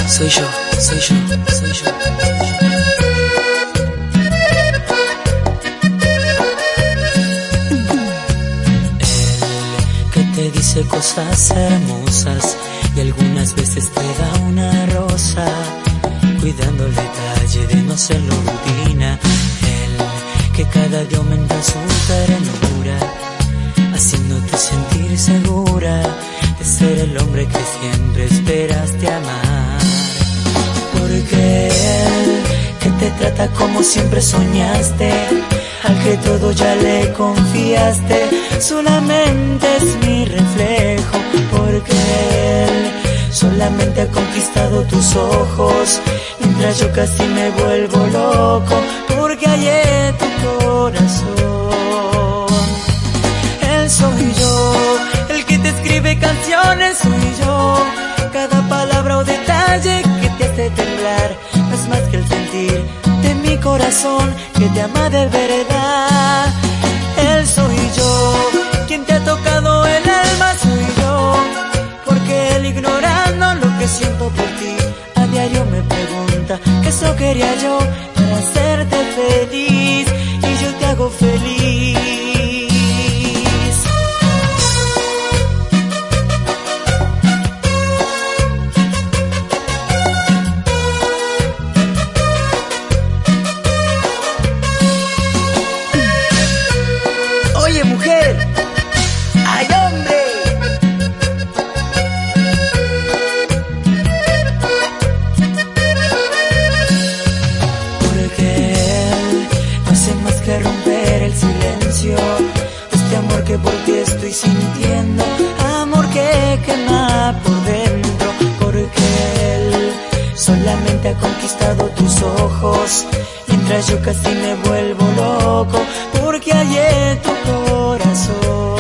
Soy yo, soy yo, soy yo. El que te dice cosas hermosas y algunas veces te da una rosa, cuidando el detalle de no serlo rutina. El que cada día aumenta su ternura, haciéndote sentir segura de ser el hombre que siempre esperaste amar. Porque él que te trata como siempre soñaste, al que todo ya le confiaste, solamente es mi reflejo. Porque él solamente ha conquistado tus ojos, mientras yo casi me vuelvo loco, porque hallé tu corazón. Él soy yo, el que te escribe canciones, soy yo. Cada palabra o detalle que te hace temblar no es más que el sentir de mi corazón que te ama de verdad. Él soy yo, quien te ha tocado el alma, soy yo. Porque él, ignorando lo que siento por ti, a diario me pregunta que eso quería yo para hacerte feliz, y yo te hago feliz. Oye, mujer, ay, hombre. Porque él no hace más que romper el silencio de este amor que por ti estoy sintiendo, amor que quema por dentro. Porque él solamente ha conquistado tus ojos, mientras yo casi me vuelvo loco, porque hallé tu corazón.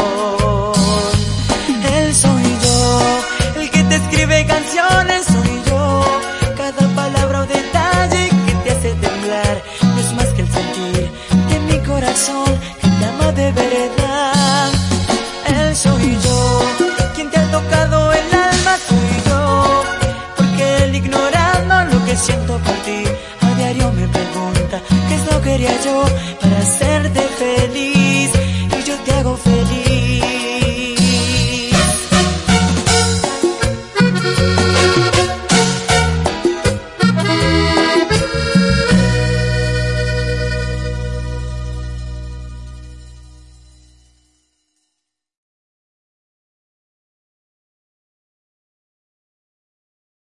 Él soy yo, el que te escribe canciones, soy yo. Cada palabra o detalle que te hace temblar no es más que el sentir de mi corazón que te ama de verdad. Él soy yo, quien te ha tocado el alma, soy yo. Porque él, ignorando lo que siento por ti, a diario me pregunta qué es lo que quería yo